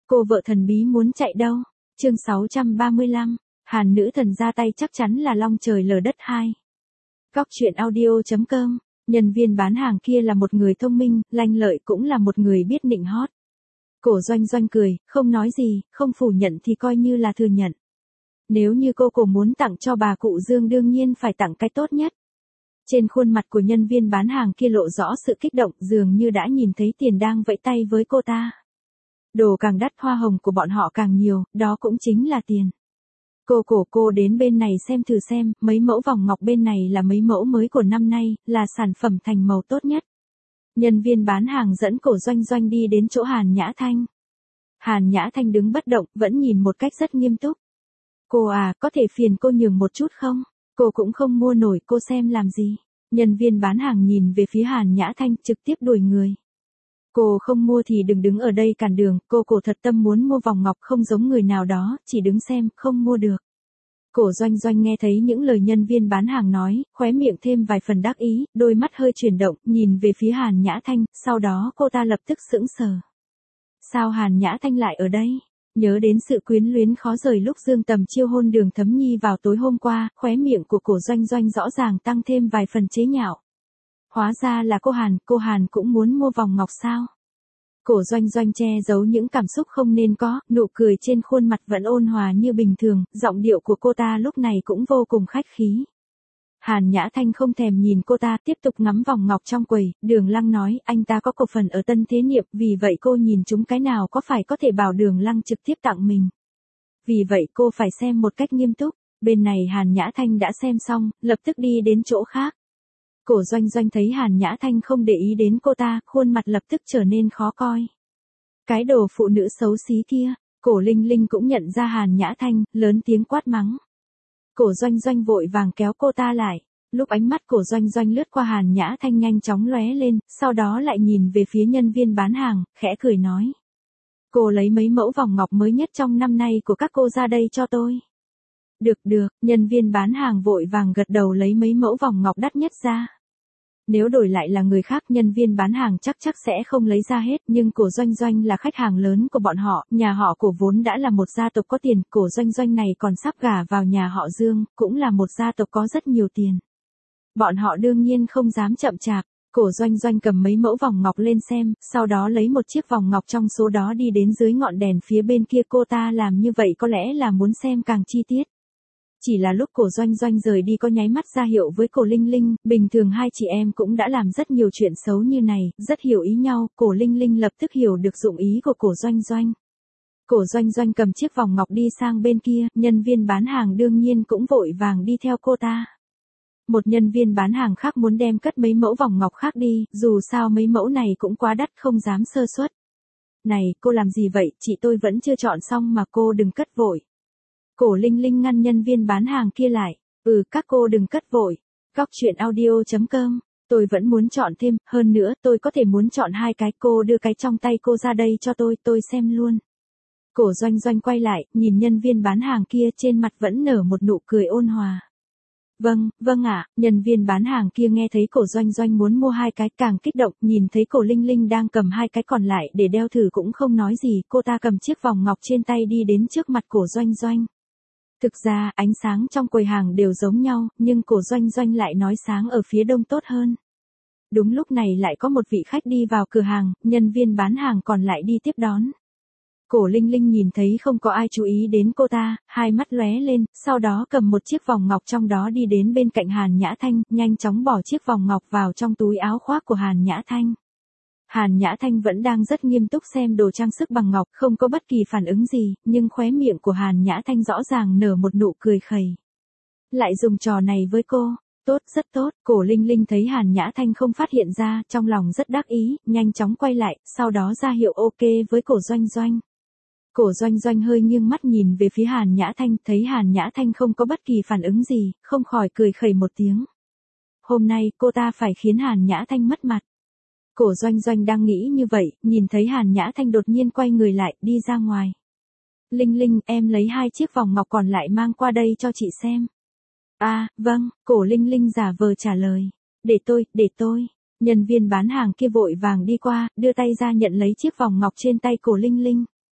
Cô vợ thần bí muốn chạy đâu? Chương 635, Hàn nữ thần ra tay chắc chắn là long trời lở đất 2. Góc truyện audio.com, nhân viên bán hàng kia là một người thông minh, lanh lợi cũng là một người biết nịnh hót. Cổ Doanh Doanh cười, không nói gì, không phủ nhận thì coi như là thừa nhận. Nếu như cô muốn tặng cho bà cụ Dương đương nhiên phải tặng cái tốt nhất. Trên khuôn mặt của nhân viên bán hàng kia lộ rõ sự kích động, dường như đã nhìn thấy tiền đang vẫy tay với cô ta. Đồ càng đắt hoa hồng của bọn họ càng nhiều, đó cũng chính là tiền. Cô đến bên này xem thử xem, mấy mẫu vòng ngọc bên này là mấy mẫu mới của năm nay, là sản phẩm thành màu tốt nhất. Nhân viên bán hàng dẫn Cổ Doanh Doanh đi đến chỗ Hàn Nhã Thanh. Hàn Nhã Thanh đứng bất động, vẫn nhìn một cách rất nghiêm túc. Cô à, có thể phiền cô nhường một chút không? Cô cũng không mua nổi, cô xem làm gì? Nhân viên bán hàng nhìn về phía Hàn Nhã Thanh, trực tiếp đuổi người. Cô không mua thì đừng đứng ở đây cản đường, cô thật tâm muốn mua vòng ngọc không giống người nào đó, chỉ đứng xem, không mua được. Cổ Doanh Doanh nghe thấy những lời nhân viên bán hàng nói, khóe miệng thêm vài phần đắc ý, đôi mắt hơi chuyển động, nhìn về phía Hàn Nhã Thanh, sau đó cô ta lập tức sững sờ. Sao Hàn Nhã Thanh lại ở đây? Nhớ đến sự quyến luyến khó rời lúc Dương Tầm chiêu hôn Đường Thấm Nhi vào tối hôm qua, khóe miệng của Cổ Doanh Doanh rõ ràng tăng thêm vài phần chế nhạo. Hóa ra là cô Hàn cũng muốn mua vòng ngọc sao? Cổ Doanh Doanh che giấu những cảm xúc không nên có, nụ cười trên khuôn mặt vẫn ôn hòa như bình thường, giọng điệu của cô ta lúc này cũng vô cùng khách khí. Hàn Nhã Thanh không thèm nhìn cô ta, tiếp tục ngắm vòng ngọc trong quầy, Đường Lăng nói, anh ta có cổ phần ở Tân Thế Niệm, vì vậy cô nhìn chúng cái nào có phải có thể bảo Đường Lăng trực tiếp tặng mình. Vì vậy cô phải xem một cách nghiêm túc, bên này Hàn Nhã Thanh đã xem xong, lập tức đi đến chỗ khác. Cổ Doanh Doanh thấy Hàn Nhã Thanh không để ý đến cô ta, khuôn mặt lập tức trở nên khó coi. Cái đồ phụ nữ xấu xí kia, Cổ Linh Linh cũng nhận ra Hàn Nhã Thanh, lớn tiếng quát mắng. Cổ Doanh Doanh vội vàng kéo cô ta lại, lúc ánh mắt Cổ Doanh Doanh lướt qua Hàn Nhã Thanh nhanh chóng lóe lên, sau đó lại nhìn về phía nhân viên bán hàng, khẽ cười nói. Cô lấy mấy mẫu vòng ngọc mới nhất trong năm nay của các cô ra đây cho tôi. Được, nhân viên bán hàng vội vàng gật đầu lấy mấy mẫu vòng ngọc đắt nhất ra. Nếu đổi lại là người khác nhân viên bán hàng chắc sẽ không lấy ra hết, nhưng Cổ Doanh Doanh là khách hàng lớn của bọn họ, nhà họ Cổ vốn đã là một gia tộc có tiền, Cổ Doanh Doanh này còn sắp gả vào nhà họ Dương, cũng là một gia tộc có rất nhiều tiền. Bọn họ đương nhiên không dám chậm chạp, Cổ Doanh Doanh cầm mấy mẫu vòng ngọc lên xem, sau đó lấy một chiếc vòng ngọc trong số đó đi đến dưới ngọn đèn phía bên kia, cô ta làm như vậy có lẽ là muốn xem càng chi tiết. Chỉ là lúc Cổ Doanh Doanh rời đi có nháy mắt ra hiệu với Cổ Linh Linh, bình thường hai chị em cũng đã làm rất nhiều chuyện xấu như này, rất hiểu ý nhau, Cổ Linh Linh lập tức hiểu được dụng ý của Cổ Doanh Doanh. Cổ Doanh Doanh cầm chiếc vòng ngọc đi sang bên kia, nhân viên bán hàng đương nhiên cũng vội vàng đi theo cô ta. Một nhân viên bán hàng khác muốn đem cất mấy mẫu vòng ngọc khác đi, dù sao mấy mẫu này cũng quá đắt không dám sơ suất. Này, cô làm gì vậy, chị tôi vẫn chưa chọn xong mà cô đừng cất vội. Cổ Linh Linh ngăn nhân viên bán hàng kia lại, các cô đừng cất vội. Góc truyện audio.com, tôi vẫn muốn chọn thêm, hơn nữa tôi có thể muốn chọn hai cái, cô đưa cái trong tay cô ra đây cho tôi xem luôn. Cổ Doanh Doanh quay lại, nhìn nhân viên bán hàng kia trên mặt vẫn nở một nụ cười ôn hòa. Vâng ạ, nhân viên bán hàng kia nghe thấy Cổ Doanh Doanh muốn mua hai cái càng kích động, nhìn thấy Cổ Linh Linh đang cầm hai cái còn lại để đeo thử cũng không nói gì, cô ta cầm chiếc vòng ngọc trên tay đi đến trước mặt Cổ Doanh Doanh. Thực ra, ánh sáng trong quầy hàng đều giống nhau, nhưng Cổ Doanh Doanh lại nói sáng ở phía đông tốt hơn. Đúng lúc này lại có một vị khách đi vào cửa hàng, nhân viên bán hàng còn lại đi tiếp đón. Cổ Linh Linh nhìn thấy không có ai chú ý đến cô ta, hai mắt lóe lên, sau đó cầm một chiếc vòng ngọc trong đó đi đến bên cạnh Hàn Nhã Thanh, nhanh chóng bỏ chiếc vòng ngọc vào trong túi áo khoác của Hàn Nhã Thanh. Hàn Nhã Thanh vẫn đang rất nghiêm túc xem đồ trang sức bằng ngọc, không có bất kỳ phản ứng gì, nhưng khóe miệng của Hàn Nhã Thanh rõ ràng nở một nụ cười khẩy. Lại dùng trò này với cô, tốt, rất tốt, Cổ Linh Linh thấy Hàn Nhã Thanh không phát hiện ra, trong lòng rất đắc ý, nhanh chóng quay lại, sau đó ra hiệu ok với Cổ Doanh Doanh. Cổ Doanh Doanh hơi nghiêng mắt nhìn về phía Hàn Nhã Thanh, thấy Hàn Nhã Thanh không có bất kỳ phản ứng gì, không khỏi cười khẩy một tiếng. Hôm nay cô ta phải khiến Hàn Nhã Thanh mất mặt. Cổ Doanh Doanh đang nghĩ như vậy, nhìn thấy Hàn Nhã Thanh đột nhiên quay người lại, đi ra ngoài. Linh Linh, em lấy hai chiếc vòng ngọc còn lại mang qua đây cho chị xem. Vâng, Cổ Linh Linh giả vờ trả lời. Để tôi. Nhân viên bán hàng kia vội vàng đi qua, đưa tay ra nhận lấy chiếc vòng ngọc trên tay Cổ Linh Linh.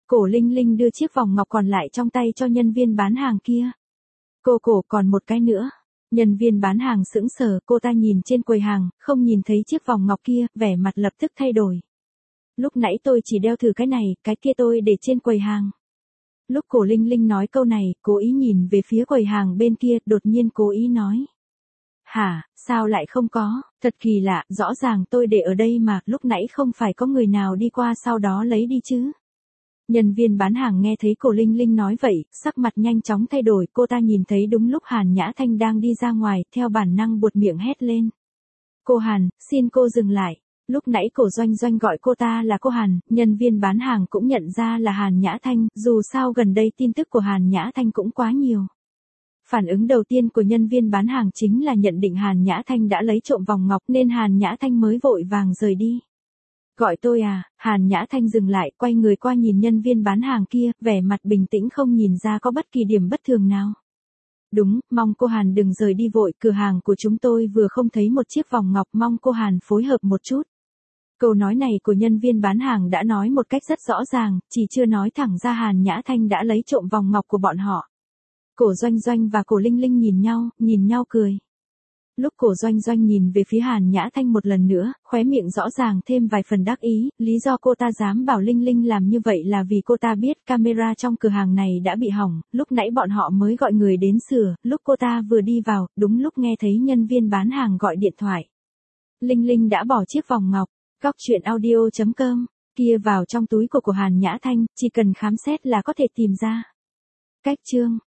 Cổ Linh Linh đưa chiếc vòng ngọc còn lại trong tay cho nhân viên bán hàng kia. Cổ còn một cái nữa. Nhân viên bán hàng sững sờ, cô ta nhìn trên quầy hàng, không nhìn thấy chiếc vòng ngọc kia, vẻ mặt lập tức thay đổi. Lúc nãy tôi chỉ đeo thử cái này, cái kia tôi để trên quầy hàng. Lúc Cổ Linh Linh nói câu này, cố ý nhìn về phía quầy hàng bên kia, đột nhiên cố ý nói. Hả, sao lại không có, thật kỳ lạ, rõ ràng tôi để ở đây mà, lúc nãy không phải có người nào đi qua sau đó lấy đi chứ. Nhân viên bán hàng nghe thấy Cổ Linh Linh nói vậy, sắc mặt nhanh chóng thay đổi, cô ta nhìn thấy đúng lúc Hàn Nhã Thanh đang đi ra ngoài, theo bản năng buột miệng hét lên. Cô Hàn, xin cô dừng lại. Lúc nãy Cổ Doanh Doanh gọi cô ta là cô Hàn, nhân viên bán hàng cũng nhận ra là Hàn Nhã Thanh, dù sao gần đây tin tức của Hàn Nhã Thanh cũng quá nhiều. Phản ứng đầu tiên của nhân viên bán hàng chính là nhận định Hàn Nhã Thanh đã lấy trộm vòng ngọc nên Hàn Nhã Thanh mới vội vàng rời đi. Gọi tôi à, Hàn Nhã Thanh dừng lại, quay người qua nhìn nhân viên bán hàng kia, vẻ mặt bình tĩnh không nhìn ra có bất kỳ điểm bất thường nào. Đúng, mong cô Hàn đừng rời đi vội, cửa hàng của chúng tôi vừa không thấy một chiếc vòng ngọc, mong cô Hàn phối hợp một chút. Câu nói này của nhân viên bán hàng đã nói một cách rất rõ ràng, chỉ chưa nói thẳng ra Hàn Nhã Thanh đã lấy trộm vòng ngọc của bọn họ. Cổ Doanh Doanh và Cổ Linh Linh nhìn nhau cười. Lúc Cổ Doanh Doanh nhìn về phía Hàn Nhã Thanh một lần nữa, khóe miệng rõ ràng thêm vài phần đắc ý, lý do cô ta dám bảo Linh Linh làm như vậy là vì cô ta biết camera trong cửa hàng này đã bị hỏng, lúc nãy bọn họ mới gọi người đến sửa, lúc cô ta vừa đi vào, đúng lúc nghe thấy nhân viên bán hàng gọi điện thoại. Linh Linh đã bỏ chiếc vòng ngọc, góc truyện audio.com, kia vào trong túi của Hàn Nhã Thanh, chỉ cần khám xét là có thể tìm ra. Cách chương